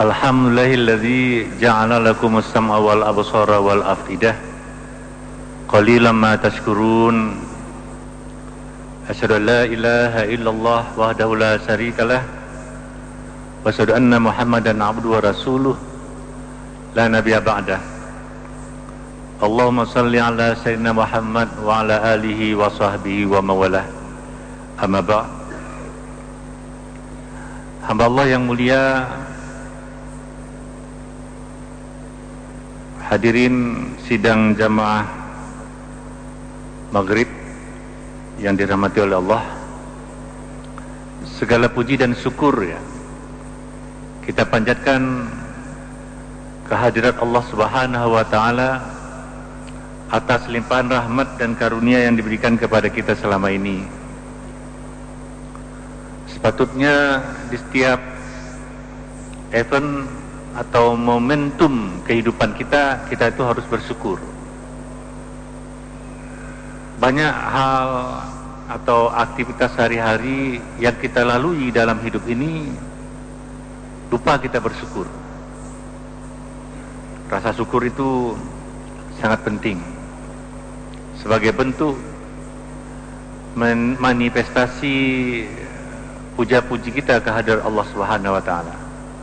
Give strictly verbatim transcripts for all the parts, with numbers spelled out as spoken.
Alhamdulillahilladzi ja'ala lakumus sam'a wal absara wal afidah qalilan ma tashkurun. Asyhadu an la ilaha illallah wahdahu la syarikalah wa asyhadu anna Muhammadan abduhu wa rasuluh la nabiyya ba'dah. Allahumma salli ala sayyidina Muhammad wa ala alihi wa sahbihi wa mawalah. Amma ba'd. Hamba Allah yang mulia, hadirin sidang jamaah Maghrib yang dirahmati oleh Allah, segala puji dan syukur ya kita panjatkan kehadirat Allah Subhanahu wa taala atas limpahan rahmat dan karunia yang diberikan kepada kita selama ini. Sepatutnya di setiap event atau momentum kehidupan kita, kita itu harus bersyukur. Banyak hal atau aktivitas sehari-hari yang kita lalui dalam hidup ini, lupa kita bersyukur. Rasa syukur itu sangat penting sebagai bentuk manifestasi puja-puji kita kehadirat Allah Subhanahu wa taala.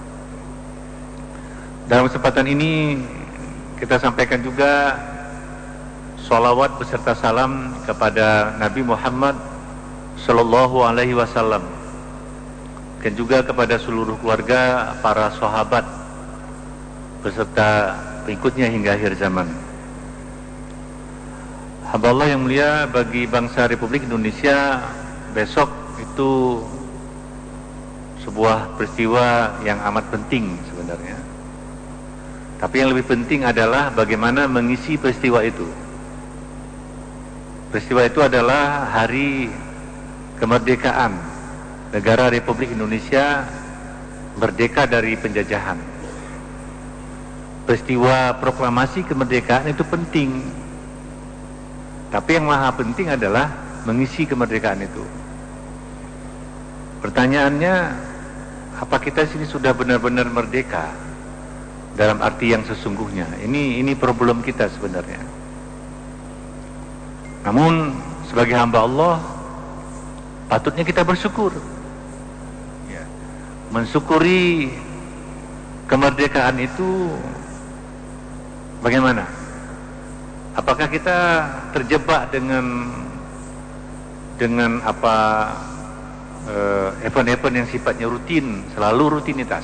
Dalam kesempatan ini kita sampaikan juga sholawat beserta salam kepada Nabi Muhammad Sallallahu Alaihi Wasallam dan juga kepada seluruh keluarga, para sahabat beserta pengikutnya hingga akhir zaman. Hamba Allah yang mulia, bagi bangsa Republik Indonesia besok itu sebuah peristiwa yang amat penting sebenarnya. Tapi yang lebih penting adalah bagaimana mengisi peristiwa itu. Peristiwa itu adalah hari kemerdekaan negara Republik Indonesia merdeka dari penjajahan. Peristiwa proklamasi kemerdekaan itu penting. Tapi yang maha penting adalah mengisi kemerdekaan itu. Pertanyaannya, apa kita sini sudah benar-benar merdeka dalam arti yang sesungguhnya? Ini ini problem kita sebenarnya. Namun sebagai hamba Allah patutnya kita bersyukur ya. Mensyukuri kemerdekaan itu bagaimana? Apakah kita terjebak dengan dengan apa uh, event-event yang sifatnya rutin, selalu rutinitas?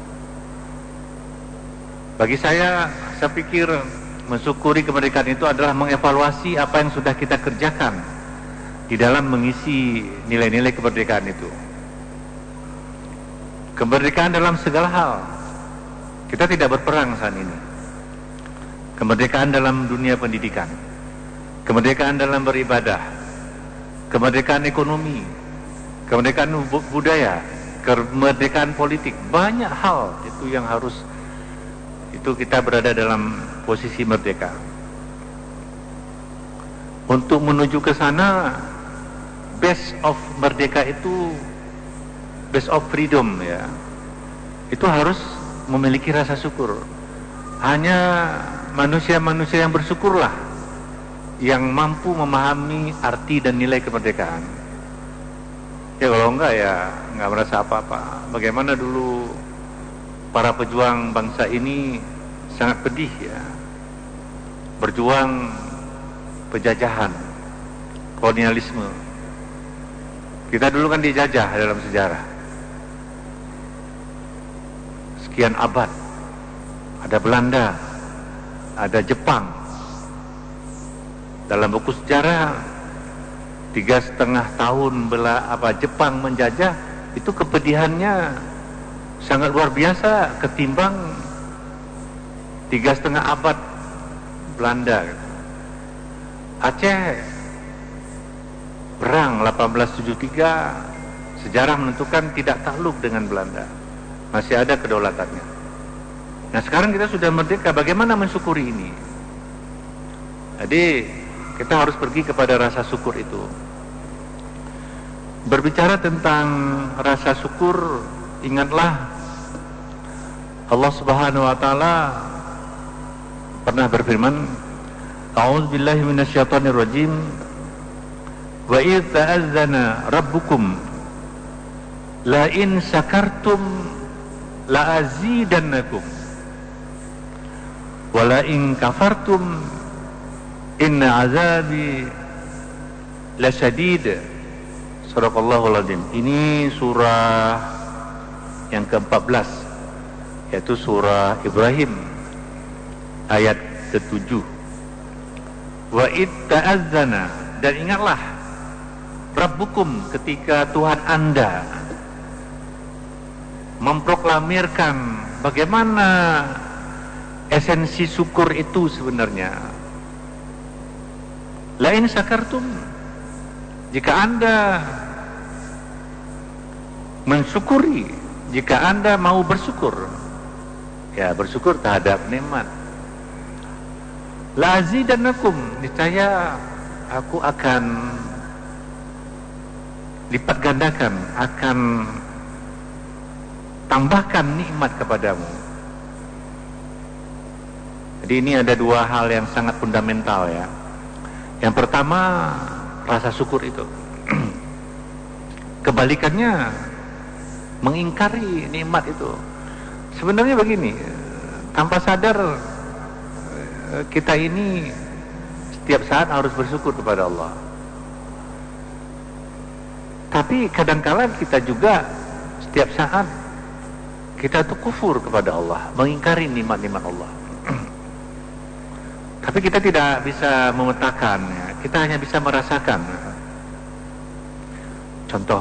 Bagi saya, saya pikir mensyukuri kemerdekaan itu adalah mengevaluasi apa yang sudah kita kerjakan di dalam mengisi nilai-nilai kemerdekaan itu. Kemerdekaan dalam segala hal. Kita tidak berperang saat ini. Kemerdekaan dalam dunia pendidikan, kemerdekaan dalam beribadah, kemerdekaan ekonomi, kemerdekaan budaya, kemerdekaan politik. Banyak hal itu yang harus itu kita berada dalam posisi merdeka. Untuk menuju ke sana, base of merdeka itu base of freedom ya. Itu harus memiliki rasa syukur. Hanya manusia-manusia yang bersyukurlah yang mampu memahami arti dan nilai kemerdekaan. Ya kalau enggak ya enggak merasa apa-apa. Bagaimana dulu para pejuang bangsa ini sangat pedih ya, berjuang penjajahan, kolonialisme. Kita dulu kan dijajah dalam sejarah sekian abad. Ada Belanda, ada Jepang. Dalam buku sejarah tiga setengah tahun bela apa Jepang menjajah itu kepedihannya sangat luar biasa ketimbang tiga setengah abad Belanda. Aceh perang delapan belas tujuh puluh tiga, sejarah menentukan tidak takluk dengan Belanda, masih ada kedaulatannya. Nah sekarang kita sudah merdeka, bagaimana mensyukuri ini? Jadi kita harus pergi kepada rasa syukur itu. Berbicara tentang rasa syukur, ingatlah Allah Subhanahu wa taala pernah berfirman, A'udzubillahi minasyaitonir rajim. Wa idz ta'azzana rabbukum la in syakartum la azidannakum wa la in kafartum inna azabi lasyadid. Shadaqallahul azim. Ini surah yang keempat belas, yaitu surah Ibrahim ayat ketujuh. Wa id ta'azzana, dan ingatlah Rabbukum, ketika Tuhan Anda memproklamirkan bagaimana esensi syukur itu sebenarnya. Lain syakartum, jika Anda mensyukuri, jika Anda mau bersyukur, ya bersyukur terhadap nikmat. La azidannakum, niscaya aku akan lipat gandakan, akan tambahkan nikmat kepadamu. Jadi ini ada dua hal yang sangat fundamental ya. Yang pertama, rasa syukur itu. Kebalikannya, mengingkari nikmat itu. Sebenarnya begini, tanpa sadar kita ini setiap saat harus bersyukur kepada Allah. Tapi kadangkala kita juga setiap saat kita tuh kufur kepada Allah, mengingkari nikmat-nikmat Allah. Tapi kita tidak bisa memetakan, ya. Kita hanya bisa merasakan. Contoh,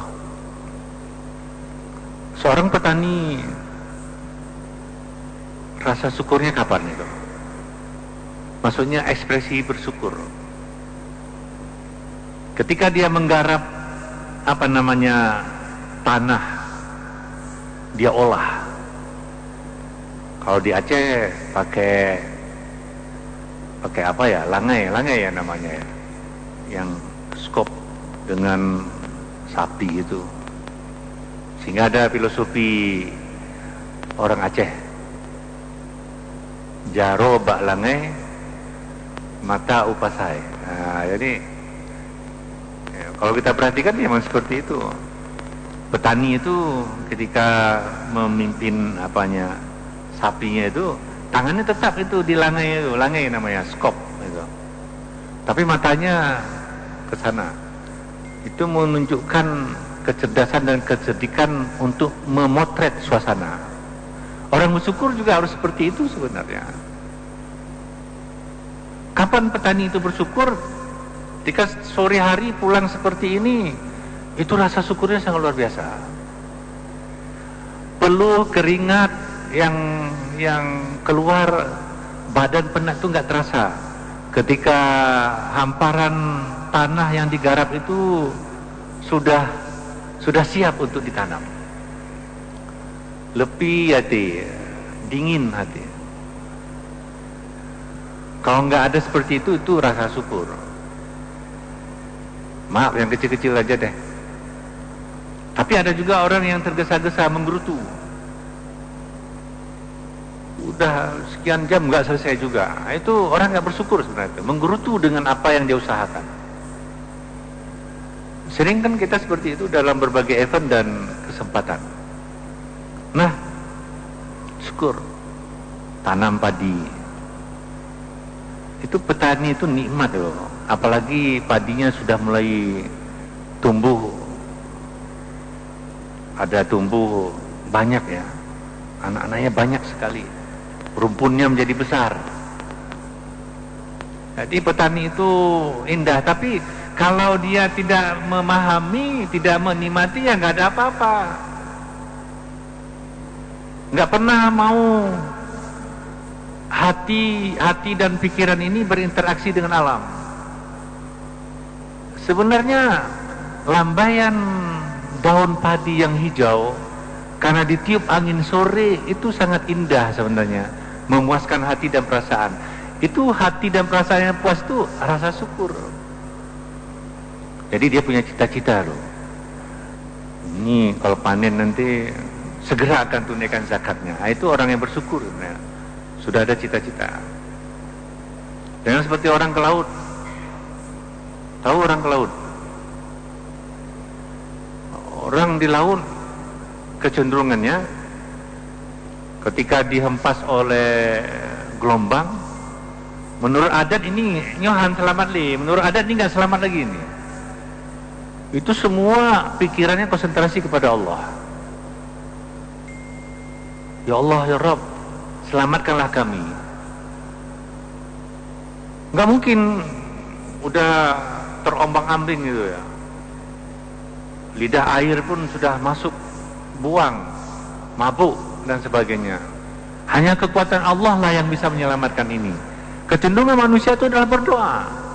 seorang petani, rasa syukurnya kapan itu? Maksudnya ekspresi bersyukur. Ketika dia menggarap apa namanya tanah, dia olah. Kalau di Aceh pakai pakai apa ya, langai, langai ya namanya ya, yang skop dengan sapi itu. Sehingga ada filosofi orang Aceh, jaro bak langai, mata upasai. Nah, jadi ya, kalau kita perhatikan memang seperti itu. Petani itu ketika memimpin apanya sapinya itu, tangannya tetap itu di langai itu, langai namanya skop itu. Tapi matanya ke sana. Itu menunjukkan kecerdasan dan kecerdikan untuk memotret suasana. Orang bersyukur juga harus seperti itu sebenarnya. Kapan petani itu bersyukur? Ketika sore hari pulang seperti ini, itu rasa syukurnya sangat luar biasa. Peluh keringat yang yang keluar, badan penat itu nggak terasa. Ketika hamparan tanah yang digarap itu sudah sudah siap untuk ditanam. Lepi hati, dingin hati. Kalau nggak ada seperti itu, itu rasa syukur. Maaf, yang kecil-kecil aja deh. Tapi ada juga orang yang tergesa-gesa menggerutu. Udah sekian jam nggak selesai juga. Itu orang nggak bersyukur sebenarnya. Menggerutu dengan apa yang dia usahakan. Sering kan kita seperti itu dalam berbagai event dan kesempatan. Nah, syukur. Tanam padi. Itu petani itu nikmat loh. Apalagi padinya sudah mulai tumbuh. Ada tumbuh banyak ya. Anak-anaknya banyak sekali. Rumpunnya menjadi besar. Jadi petani itu indah. Tapi kalau dia tidak memahami, tidak menikmati, ya nggak ada apa-apa. Nggak pernah mau hati, hati dan pikiran ini berinteraksi dengan alam. Sebenarnya lambaian daun padi yang hijau karena ditiup angin sore itu sangat indah sebenarnya, memuaskan hati dan perasaan. Itu hati dan perasaan yang puas itu rasa syukur. Jadi dia punya cita-cita loh. Ini kalau panen nanti segera akan tunaikan zakatnya. Nah, itu orang yang bersyukur sebenarnya. Sudah ada cita-cita. Jangan seperti orang ke laut. Tahu orang ke laut? Orang di laut kecenderungannya ketika dihempas oleh gelombang, menurut adat ini nyohan selamat li, menurut adat ini nggak selamat lagi ini. Itu semua pikirannya konsentrasi kepada Allah. Ya Allah ya Rabb, selamatkanlah kami. Nggak mungkin udah terombang-ambing gitu ya. Lidah air pun sudah masuk, buang, mabuk dan sebagainya. Hanya kekuatan Allah lah yang bisa menyelamatkan ini. Kecenderungan manusia itu adalah berdoa.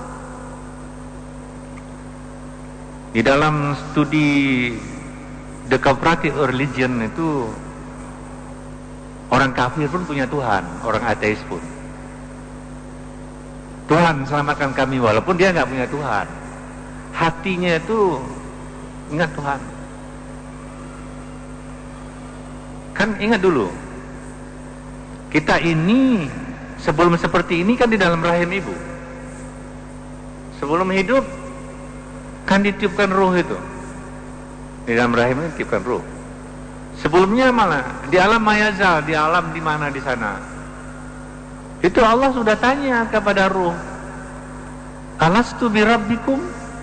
Di dalam studi The Cooperative Religion itu, orang kafir pun punya Tuhan, orang ateis pun. Tuhan selamatkan kami, walaupun dia nggak punya Tuhan. Hatinya itu ingat Tuhan. Kan ingat dulu, kita ini sebelum seperti ini kan di dalam rahim ibu. Sebelum hidup kan ditiupkan ruh itu. Di dalam rahim ini ditiupkan ruh. Sebelumnya malah di alam mayazal, di alam di mana di sana. Itu Allah sudah tanya kepada ruh, alastu birabbikum?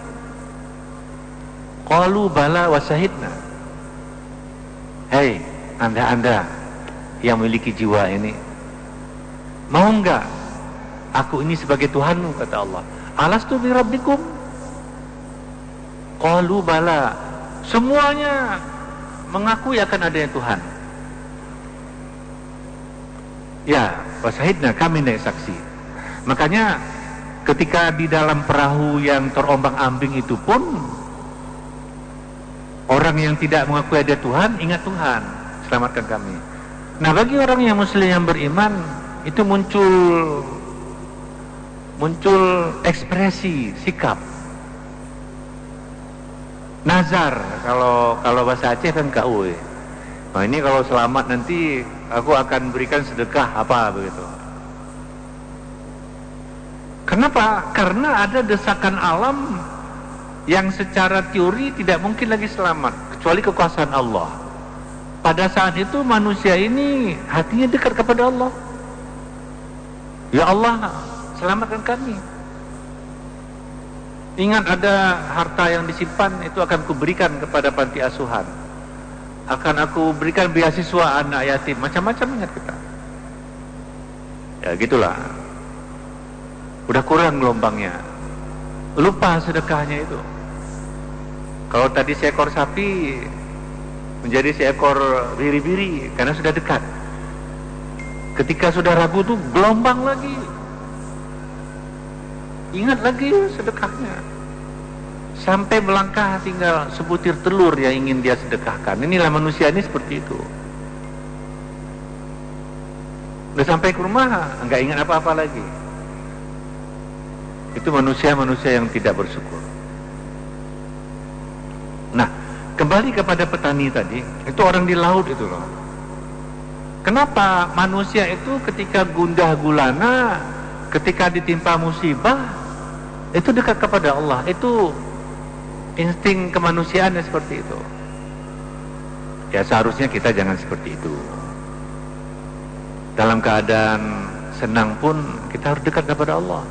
Qalu bala wa syahidna. Hei, anda-anda yang memiliki jiwa ini, mau enggak aku ini sebagai Tuhanmu, kata Allah. Alastu birabbikum? Qalu bala. Semuanya mengakui akan adanya Tuhan. Ya, wasyahidna, kami naik saksi. Makanya ketika di dalam perahu yang terombang-ambing itu pun, orang yang tidak mengakui ada Tuhan, ingat Tuhan, selamatkan kami. Nah, bagi orang yang muslim yang beriman, itu muncul muncul ekspresi, sikap. Nazar, kalau kalau bahasa Aceh kan kau. Nah, ini kalau selamat nanti aku akan berikan sedekah apa begitu. Kenapa? Karena ada desakan alam yang secara teori tidak mungkin lagi selamat kecuali kekuasaan Allah. Pada saat itu manusia ini hatinya dekat kepada Allah. Ya Allah, selamatkan kami. Ingat, ada harta yang disimpan itu akan kuberikan kepada panti asuhan. Akan aku berikan beasiswa anak yatim, macam-macam ingat kita. Ya gitulah. Udah kurang gelombangnya, lupa sedekahnya itu. Kalau tadi seekor sapi menjadi seekor biri-biri karena sudah dekat. Ketika sudah ragu tuh gelombang lagi. Ingat lagi sedekahnya. Sampai melangkah tinggal sebutir telur yang ingin dia sedekahkan. Inilah manusia ini seperti itu. Udah sampai ke rumah enggak ingat apa-apa lagi. Itu manusia-manusia yang tidak bersyukur. Nah, kembali kepada petani tadi, itu orang di laut itu loh. Kenapa manusia itu ketika gundah gulana, ketika ditimpa musibah, itu dekat kepada Allah? Itu insting kemanusiaannya seperti itu. Ya seharusnya kita jangan seperti itu. Dalam keadaan senang pun kita harus dekat kepada Allah.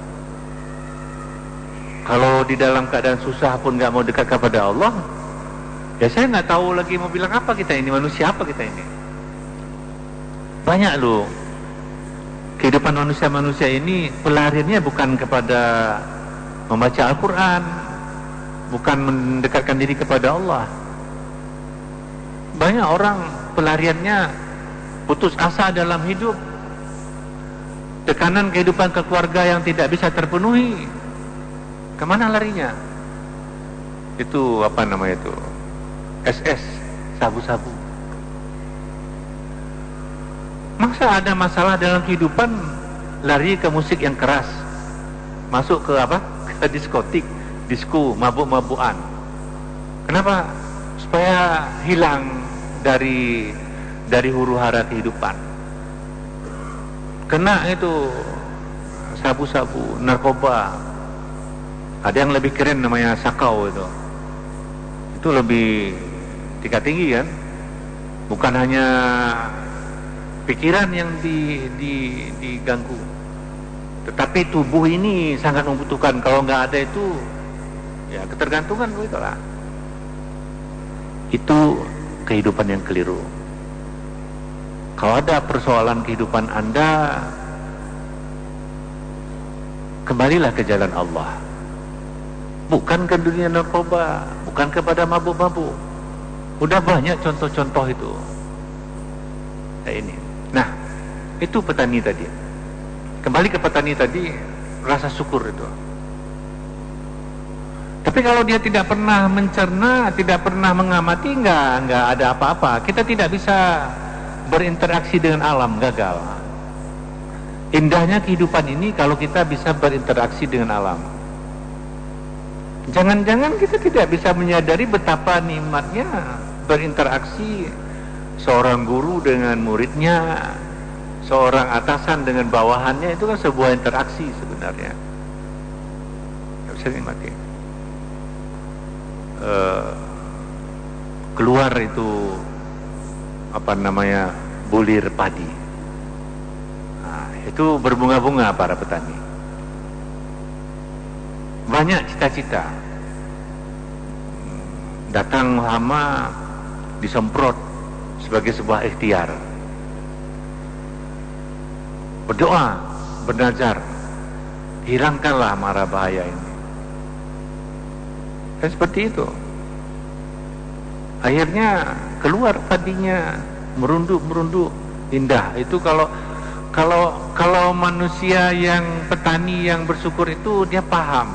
Kalau di dalam keadaan susah pun nggak mau dekat kepada Allah, ya saya nggak tahu lagi mau bilang apa kita ini, manusia apa kita ini. Banyak loh kehidupan manusia-manusia ini pelariannya bukan kepada membaca Al-Quran, bukan mendekatkan diri kepada Allah. Banyak orang pelariannya putus asa dalam hidup, tekanan kehidupan keluarga yang tidak bisa terpenuhi. Kemana larinya? Itu apa namanya itu? S S, sabu-sabu. Masa ada masalah dalam kehidupan lari ke musik yang keras, masuk ke apa? Ke diskotik, disko, mabuk-mabukan. Kenapa? Supaya hilang dari dari huru hara kehidupan. Kena itu sabu-sabu, narkoba. Ada yang lebih keren namanya sakau itu. Itu lebih tingkat tinggi kan? Bukan hanya pikiran yang di, di, diganggu, tetapi tubuh ini sangat membutuhkan. Kalau nggak ada itu, ya ketergantungan begitulah. Itu kehidupan yang keliru. Kalau ada persoalan kehidupan Anda, kembalilah ke jalan Allah. Bukan ke dunia narkoba, bukan kepada mabuk-mabuk. Udah banyak contoh-contoh itu. Nah, ini. Nah, itu petani tadi. Kembali ke petani tadi, rasa syukur itu. Tapi kalau dia tidak pernah mencerna, tidak pernah mengamati, enggak, enggak ada apa-apa. Kita tidak bisa berinteraksi dengan alam, gagal. Indahnya kehidupan ini kalau kita bisa berinteraksi dengan alam. Jangan-jangan kita tidak bisa menyadari betapa nikmatnya berinteraksi seorang guru dengan muridnya, seorang atasan dengan bawahannya. Itu kan sebuah interaksi sebenarnya. Tidak bisa dinikmati. Uh, keluar itu apa namanya, bulir padi. Nah, itu berbunga-bunga para petani. Banyak cita-cita. Datang hama disemprot sebagai sebuah ikhtiar. Berdoa, bernazar, hilangkanlah mara bahaya ini. Dan seperti itu. Akhirnya keluar padinya, merunduk-merunduk, indah. Itu kalau kalau kalau manusia yang petani yang bersyukur itu dia paham.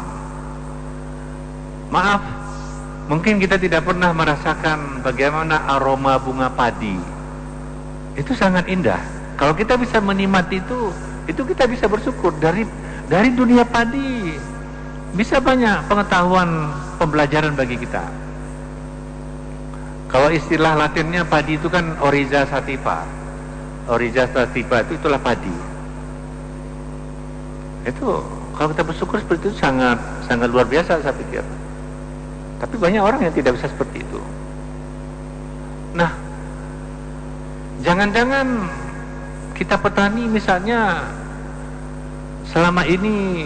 Maaf, mungkin kita tidak pernah merasakan bagaimana aroma bunga padi. Itu sangat indah. Kalau kita bisa menikmati itu, itu kita bisa bersyukur. Dari dari dunia padi bisa banyak pengetahuan, pembelajaran bagi kita. Kalau istilah Latinnya padi itu kan Oryza sativa. Oryza sativa itu itulah padi. Itu kalau kita bersyukur seperti itu sangat sangat luar biasa saya pikir. Tapi banyak orang yang tidak bisa seperti itu. Nah, jangan-jangan kita petani misalnya selama ini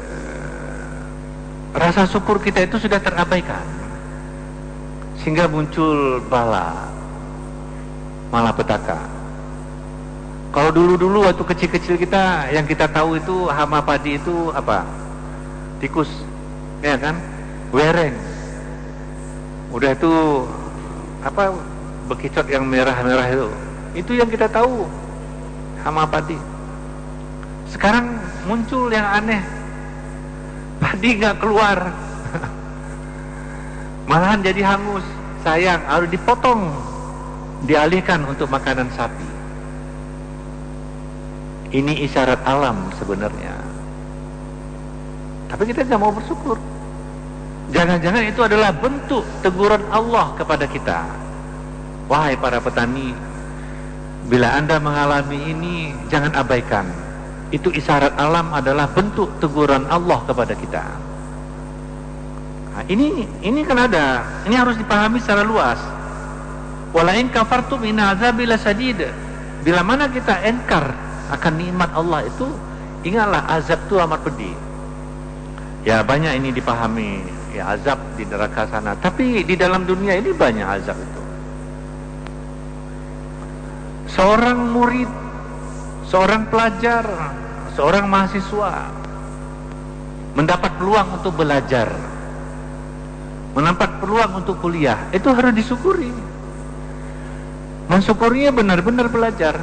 rasa syukur kita itu sudah terabaikan, sehingga muncul bala, malapetaka. Kalau dulu-dulu waktu kecil-kecil kita, yang kita tahu itu hama padi itu apa? Tikus, ya kan? Wereng. Udah itu apa? Bekicot yang merah-merah itu. Itu yang kita tahu hama padi. Sekarang muncul yang aneh. Padi nggak keluar, malahan jadi hangus, sayang, harus dipotong, dialihkan untuk makanan sapi. Ini isyarat alam sebenarnya. Tapi kita tidak mau bersyukur. Jangan-jangan itu adalah bentuk teguran Allah kepada kita. Wahai para petani, bila Anda mengalami ini, jangan abaikan. Itu isyarat alam adalah bentuk teguran Allah kepada kita. Nah, ini ini kan ada, ini harus dipahami secara luas. Wala in kafartum inna azabi lasadid. Bila mana kita engkar akan nikmat Allah itu, ingatlah azab itu amat pedih. Ya banyak ini dipahami, ya azab di neraka sana. Tapi di dalam dunia ini banyak azab itu. Seorang murid, seorang pelajar, seorang mahasiswa mendapat peluang untuk belajar, mendapat peluang untuk kuliah, itu harus disyukuri. Mensyukurinya benar-benar belajar.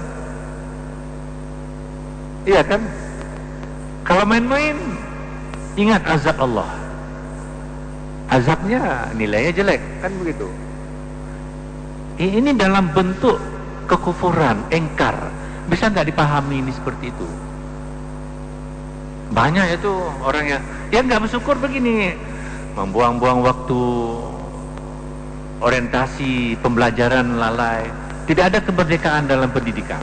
Iya kan? Kalau main-main, ingat azab Allah. Azabnya nilainya jelek, kan begitu. Ini dalam bentuk kekufuran, engkar. Bisa nggak dipahami ini seperti itu? Banyak itu orang yang yang nggak bersyukur begini, membuang-buang waktu, orientasi pembelajaran lalai, Tidak ada kemerdekaan dalam pendidikan.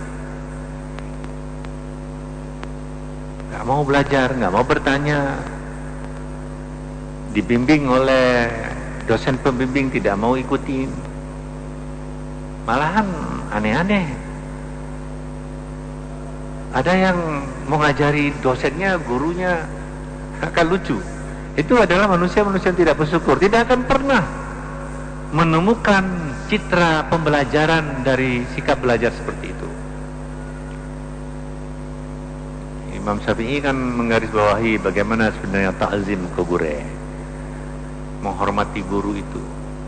Nggak mau belajar, nggak mau bertanya, dibimbing oleh dosen pembimbing tidak mau ikutin, malahan aneh-aneh. Ada yang mau ngajari dosennya, gurunya akan lucu. Itu adalah manusia-manusia yang tidak bersyukur, tidak akan pernah menemukan citra pembelajaran dari sikap belajar seperti itu. Imam Syafi'i kan menggarisbawahi bagaimana sebenarnya ta'zim ke guru, menghormati guru itu.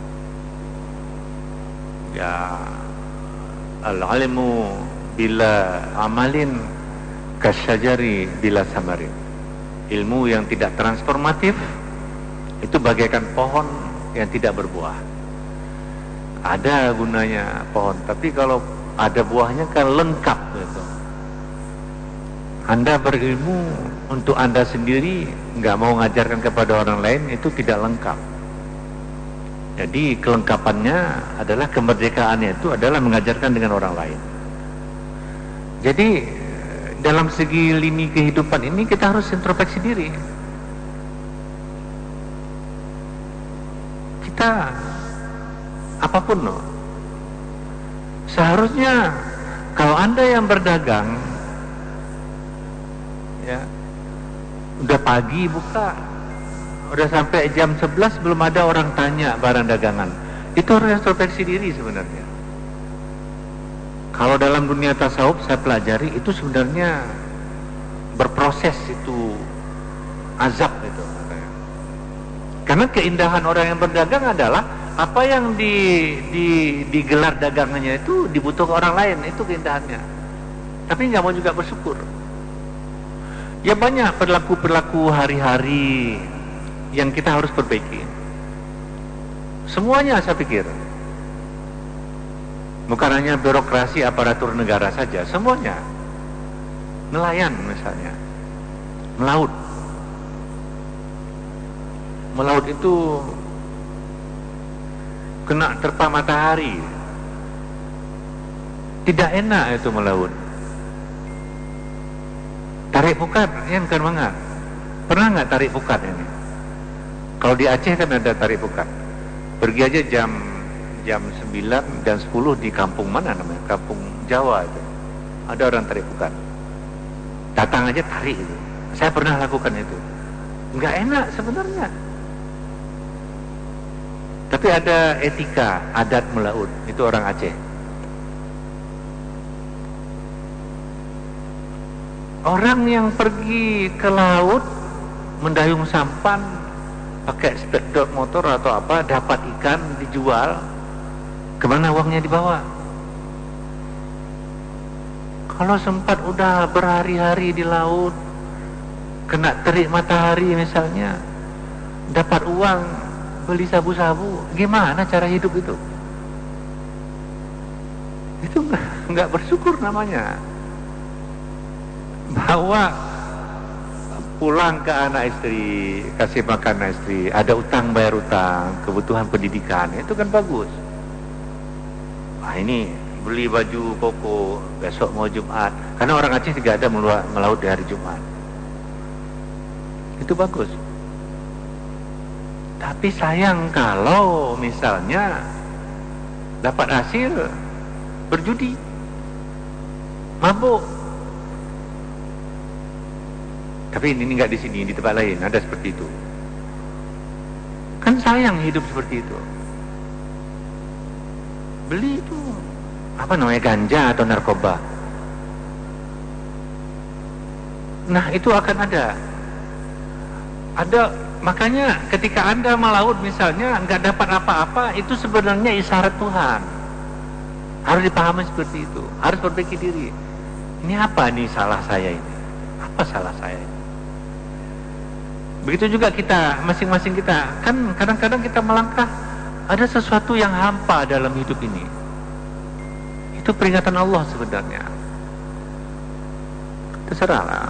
Ya, al-ilmu bila amalin kasyajari bila samarin. Ilmu yang tidak transformatif itu bagaikan pohon yang tidak berbuah. Ada gunanya pohon, tapi kalau ada buahnya kan lengkap gitu. Anda berilmu untuk Anda sendiri, nggak mau mengajarkan kepada orang lain, itu tidak lengkap. Jadi kelengkapannya adalah kemerdekaannya itu adalah mengajarkan dengan orang lain. Jadi dalam segi lini kehidupan ini kita harus introspeksi diri. Kita apapun loh, seharusnya kalau Anda yang berdagang, ya udah pagi buka, udah sampai jam sebelas belum ada orang tanya barang dagangan, itu harus introspeksi diri sebenarnya. Kalau dalam dunia tasawuf saya pelajari itu sebenarnya berproses, itu azab itu. Karena keindahan orang yang berdagang adalah apa yang di, di, digelar dagangannya itu dibutuhkan orang lain, itu keindahannya. Tapi nggak mau juga bersyukur. Ya banyak perilaku-perilaku hari-hari yang kita harus perbaiki. Semuanya saya pikir. Bukan hanya birokrasi aparatur negara saja, semuanya. Nelayan misalnya, melaut. Melaut itu kena terpa matahari, tidak enak itu melaut. Tarik pukat, yang kan mangga. Pernah nggak tarik pukat ini? Kalau di Aceh kan ada tarik pukat. Pergi aja jam jam sembilan dan sepuluh di kampung mana namanya? Kampung Jawa itu. Ada orang tarik pukat. Datang aja tarik itu. Saya pernah lakukan itu. Nggak enak sebenarnya. Tapi ada etika, adat melaut. Itu orang Aceh. Orang yang pergi ke laut mendayung sampan pakai speedboat motor atau apa, dapat ikan dijual, kemana uangnya dibawa? Kalau sempat udah berhari-hari di laut, kena terik matahari misalnya, dapat uang beli sabu-sabu, gimana cara hidup itu? Itu nggak nggak bersyukur namanya. Bawa pulang ke anak istri, kasih makan anak istri, ada utang bayar utang, kebutuhan pendidikan, itu kan bagus. Nah ini beli baju koko, besok mau Jumat, karena orang Aceh tidak ada melaut di hari Jumat, itu bagus. Tapi sayang kalau misalnya dapat hasil berjudi, mabuk. Tapi ini nggak di sini, di tempat lain ada seperti itu. Kan sayang hidup seperti itu. Beli itu apa namanya, ganja atau narkoba. Nah itu akan ada. Ada, makanya ketika Anda melaut misalnya nggak dapat apa-apa, itu sebenarnya isyarat Tuhan. Harus dipahami seperti itu. Harus perbaiki diri. Ini apa nih salah saya ini? Apa salah saya ini? Begitu juga kita, masing-masing kita. Kan kadang-kadang kita melangkah, ada sesuatu yang hampa dalam hidup ini. Itu peringatan Allah sebenarnya. Terserahlah.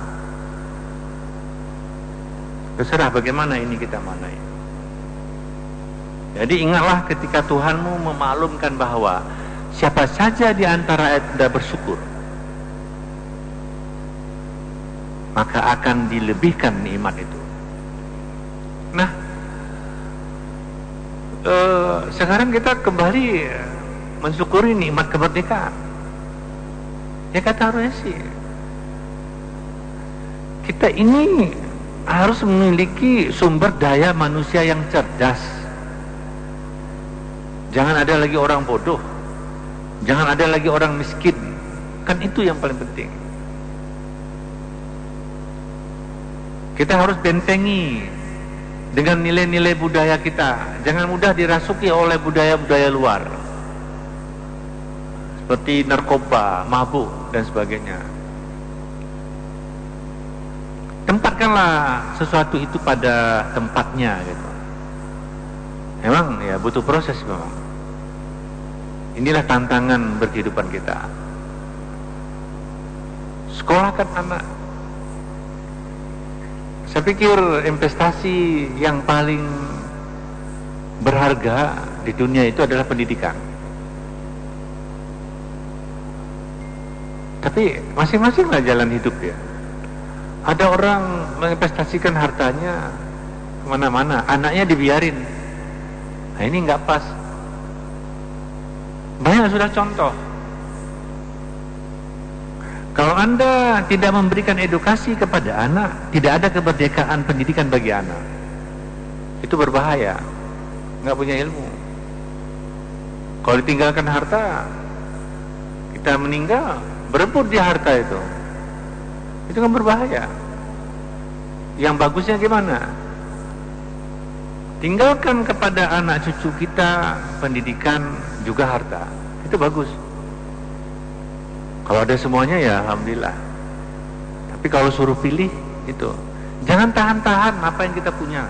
Terserah bagaimana ini kita manai. Jadi ingatlah ketika Tuhanmu memaklumkan bahwa siapa saja di antara Anda bersyukur, maka akan dilebihkan nikmat itu. Nah, eh, sekarang kita kembali mensyukuri nikmat kemerdekaan. Ya kata harusnya sih, kita ini harus memiliki sumber daya manusia yang cerdas. Jangan ada lagi orang bodoh, jangan ada lagi orang miskin. Kan itu yang paling penting. Kita harus bentengi dengan nilai-nilai budaya kita. Jangan mudah dirasuki oleh budaya-budaya luar, seperti narkoba, mabuk, dan sebagainya. Tempatkanlah sesuatu itu pada tempatnya gitu. Memang ya butuh proses memang. Inilah tantangan berkehidupan kita. Sekolahkan anak. Saya pikir investasi yang paling berharga di dunia itu adalah pendidikan. Tapi masing-masinglah jalan hidup ya. Ada orang menginvestasikan hartanya kemana-mana, anaknya dibiarin. Nah ini nggak pas. Banyak sudah contoh. Kalau Anda tidak memberikan edukasi kepada anak, tidak ada kemerdekaan pendidikan bagi anak. Itu berbahaya. Nggak punya ilmu. Kalau ditinggalkan harta, kita meninggal, berebut di harta itu. Itu kan berbahaya. Yang bagusnya gimana? Tinggalkan kepada anak cucu kita pendidikan juga harta. Itu bagus. Kalau ada semuanya ya alhamdulillah. Tapi kalau suruh pilih itu, jangan tahan-tahan apa yang kita punya.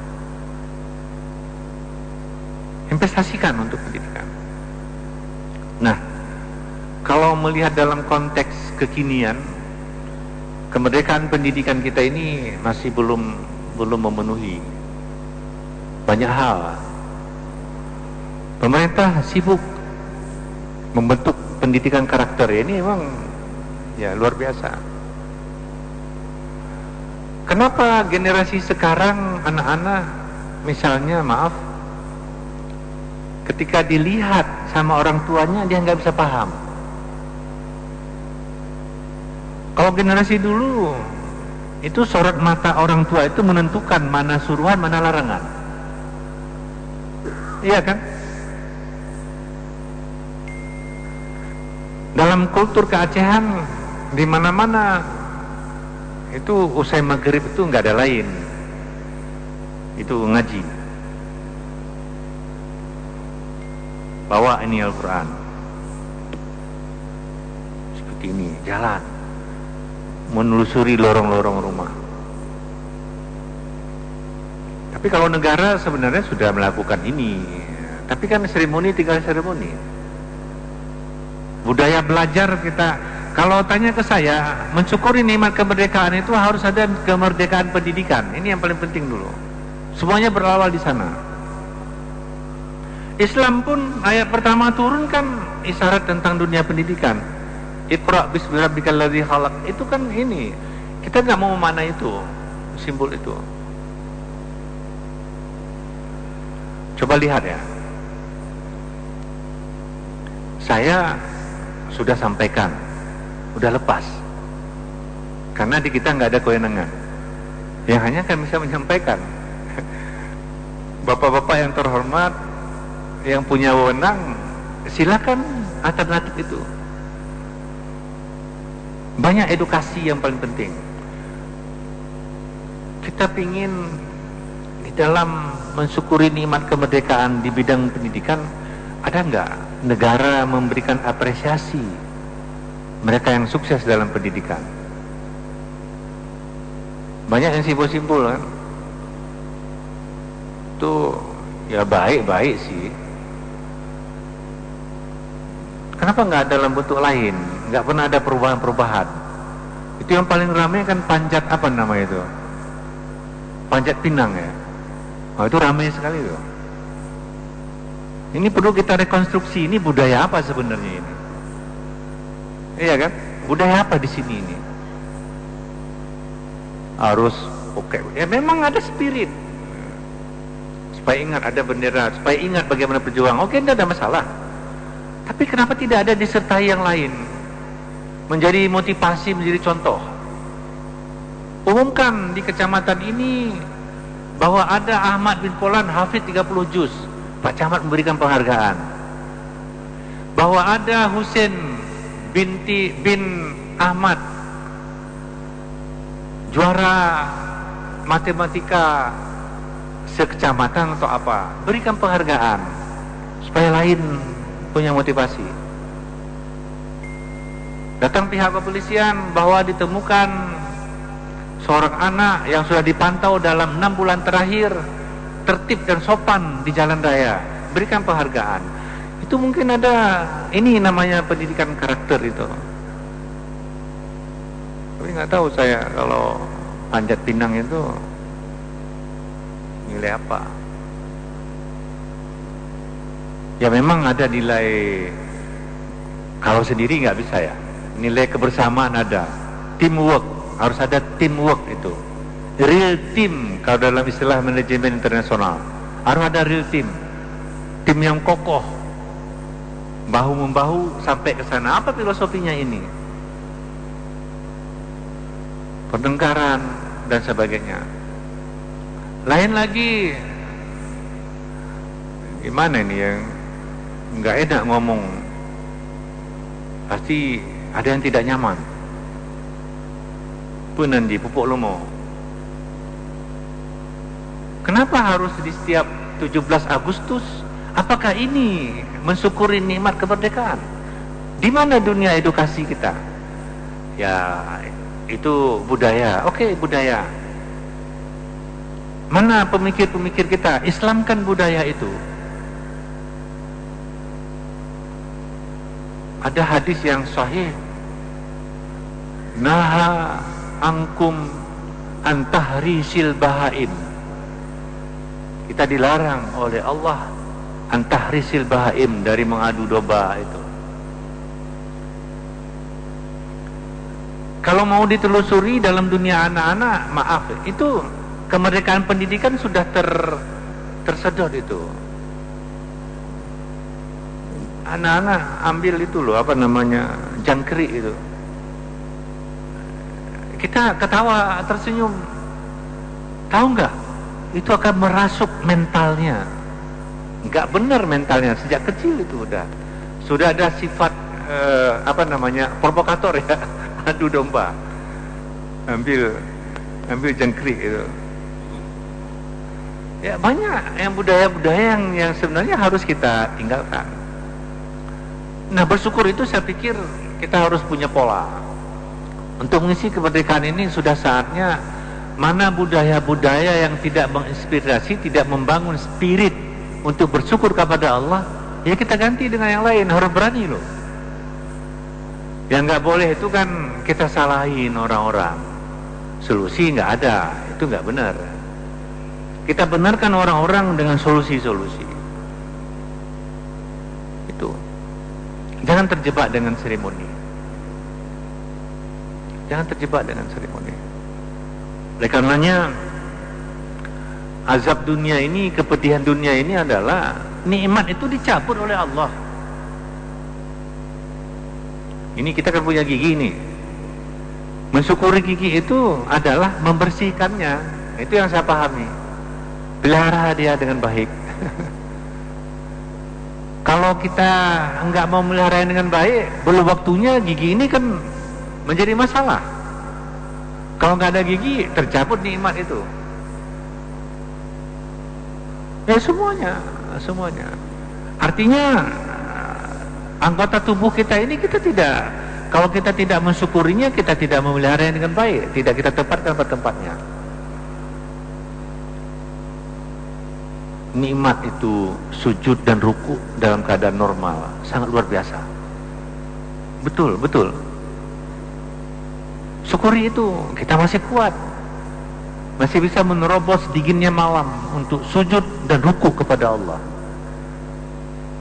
Investasikan untuk pendidikan. Nah, kalau melihat dalam konteks kekinian, kemerdekaan pendidikan kita ini masih belum belum memenuhi banyak hal. Pemerintah sibuk membentuk pendidikan karakter, ini memang ya luar biasa. Kenapa generasi sekarang anak-anak misalnya maaf ketika dilihat sama orang tuanya dia nggak bisa paham. Kalau generasi dulu itu sorot mata orang tua itu menentukan mana suruhan mana larangan. Iya kan? Dalam kultur keacehan di mana-mana itu usai maghrib itu nggak ada lain, itu ngaji. Bawa ini Al-Quran seperti ini, jalan menelusuri lorong-lorong rumah. Tapi kalau negara sebenarnya sudah melakukan ini, tapi kan seremoni tinggal seremoni. Budaya belajar kita, kalau tanya ke saya, mensyukuri nikmat kemerdekaan itu harus ada kemerdekaan pendidikan. Ini yang paling penting dulu. Semuanya berawal di sana. Islam pun ayat pertama turun kan isyarat tentang dunia pendidikan. Iqra bismi rabbikal ladzi khalaq. Itu kan ini. Kita nggak mau memaknai itu, simbol itu. Coba lihat ya. Saya sudah sampaikan, udah lepas. Karena di kita nggak ada kewenangan. Yang hanya kan bisa menyampaikan. Bapak-bapak yang terhormat, yang punya wewenang, silakan alternatif itu. Banyak edukasi yang paling penting. Kita pingin di dalam mensyukuri nikmat kemerdekaan di bidang pendidikan, ada nggak negara memberikan apresiasi mereka yang sukses dalam pendidikan? Banyak yang simpul-simpul kan. Itu ya baik-baik sih. Kenapa nggak ada dalam bentuk lain? Nggak pernah ada perubahan-perubahan. Itu yang paling ramai kan panjat apa nama itu? Panjat pinang ya. Oh, itu ramai sekali tuh. Ini perlu kita rekonstruksi, ini budaya apa sebenarnya ini? Iya kan? Budaya apa di sini ini? Harus oke. Okay. Ya memang ada spirit. Supaya ingat ada bendera, supaya ingat bagaimana berjuang. Oke, tidak ada masalah. Tapi kenapa tidak ada disertai yang lain? Menjadi motivasi, menjadi contoh. Umumkan di kecamatan ini bahwa ada Ahmad bin Polan hafid tiga puluh juz. Pak Camat memberikan penghargaan. Bahwa ada Husain binti bin Ahmad juara matematika sekecamatan atau apa, berikan penghargaan supaya lain punya motivasi. Datang pihak kepolisian bahwa ditemukan seorang anak yang sudah dipantau dalam enam bulan terakhir tertib dan sopan di jalan raya, berikan penghargaan. Itu mungkin ada, ini namanya pendidikan karakter itu. Tapi nggak tahu saya kalau Panjat Pinang itu nilai apa. Ya memang ada nilai, kalau sendiri nggak bisa ya. Nilai kebersamaan ada, teamwork, harus ada teamwork itu. Real team, kalau dalam istilah manajemen internasional, harus ada real team. Tim yang kokoh, bahu-membahu sampai ke sana. Apa filosofinya ini? Pertengkaran dan sebagainya. Lain lagi, gimana ini yang nggak enak ngomong, pasti ada yang tidak nyaman. Punandi pupuk lomo. Kenapa harus di setiap tujuh belas Agustus? Apakah ini mensyukuri nikmat kemerdekaan? Di mana dunia edukasi kita? Ya, itu budaya. Oke, budaya. Mana pemikir-pemikir kita? Islamkan budaya itu. Ada hadis yang sahih. Naha angkum antahrisil bahaim. Kita dilarang oleh Allah antahrisil bahaim, dari mengadu domba itu. Kalau mau ditelusuri dalam dunia anak-anak, maaf, itu kemerdekaan pendidikan sudah ter tersedot itu. Anak-anak ambil itu loh, apa namanya, jangkrik itu. Kita ketawa, tersenyum. Tahu nggak? Itu akan merasuk mentalnya. Nggak benar mentalnya, sejak kecil itu udah. Sudah ada sifat, eh, apa namanya, provokator ya. Adu domba. Ambil, ambil jangkrik itu. Ya banyak yang budaya-budaya yang, yang sebenarnya harus kita tinggalkan. Nah, bersyukur itu saya pikir kita harus punya pola. Untuk mengisi kemerdekaan ini sudah saatnya, mana budaya-budaya yang tidak menginspirasi, tidak membangun spirit untuk bersyukur kepada Allah, ya kita ganti dengan yang lain. Harus berani loh. Yang nggak boleh itu kan kita salahin orang-orang. Solusi nggak ada, itu nggak benar. Kita benarkan orang-orang dengan solusi-solusi. Itu. Jangan terjebak dengan seremoni. Jangan terjebak dengan seremoni. Oleh karenanya, azab dunia ini, kepedihan dunia ini adalah nikmat itu dicabut oleh Allah. Ini kita kan punya gigi nih. Mensyukuri gigi itu adalah membersihkannya. Itu yang saya pahami. Pelihara dia dengan baik. Kalau kita enggak mau melihara dengan baik, belum waktunya gigi ini kan menjadi masalah. Kalau nggak ada gigi, tercabut nikmat itu. Ya semuanya, semuanya. Artinya anggota tubuh kita ini kita tidak, kalau kita tidak mensyukurinya, kita tidak memelihara dengan baik, tidak kita tempatkan pada tempatnya. Nikmat itu sujud dan ruku dalam keadaan normal sangat luar biasa. Betul, betul. Syukuri itu, kita masih kuat, masih bisa menerobos dinginnya malam untuk sujud dan ruku kepada Allah.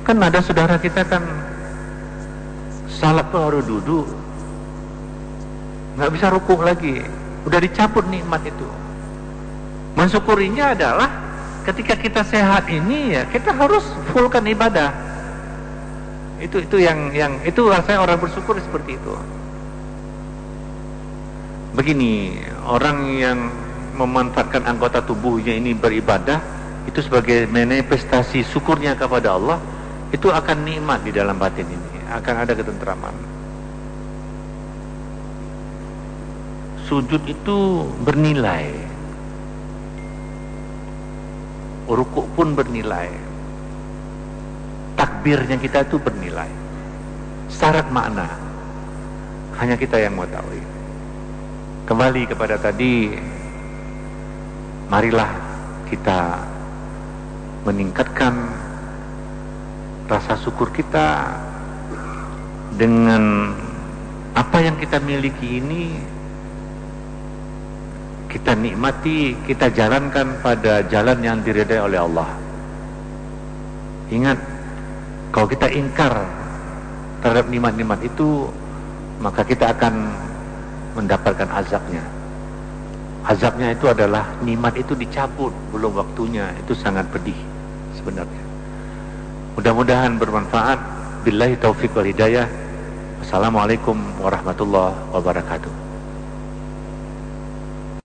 Kan ada saudara kita kan salat tuh harus duduk, nggak bisa rukuk lagi, udah dicabut nikmat itu. Mensyukurinya adalah ketika kita sehat ini ya kita harus fullkan ibadah. Itu itu yang yang itu rasanya orang bersyukur seperti itu. Begini, orang yang memanfaatkan anggota tubuhnya ini beribadah itu sebagai manifestasi syukurnya kepada Allah, itu akan nikmat di dalam batin ini, akan ada ketentraman. Sujud itu bernilai, rukuk pun bernilai, takbirnya kita itu bernilai, syarat makna hanya kita yang mengetahui. Kembali kepada tadi, marilah kita meningkatkan rasa syukur kita dengan apa yang kita miliki ini, kita nikmati, kita jalankan pada jalan yang diridai oleh Allah. Ingat, kalau kita ingkar terhadap nikmat-nikmat itu, maka kita akan mendapatkan azabnya. Azabnya itu adalah nikmat itu dicabut belum waktunya, itu sangat pedih sebenarnya. Mudah-mudahan bermanfaat. Billahi taufiq wal hidayah. Assalamualaikum warahmatullahi wabarakatuh.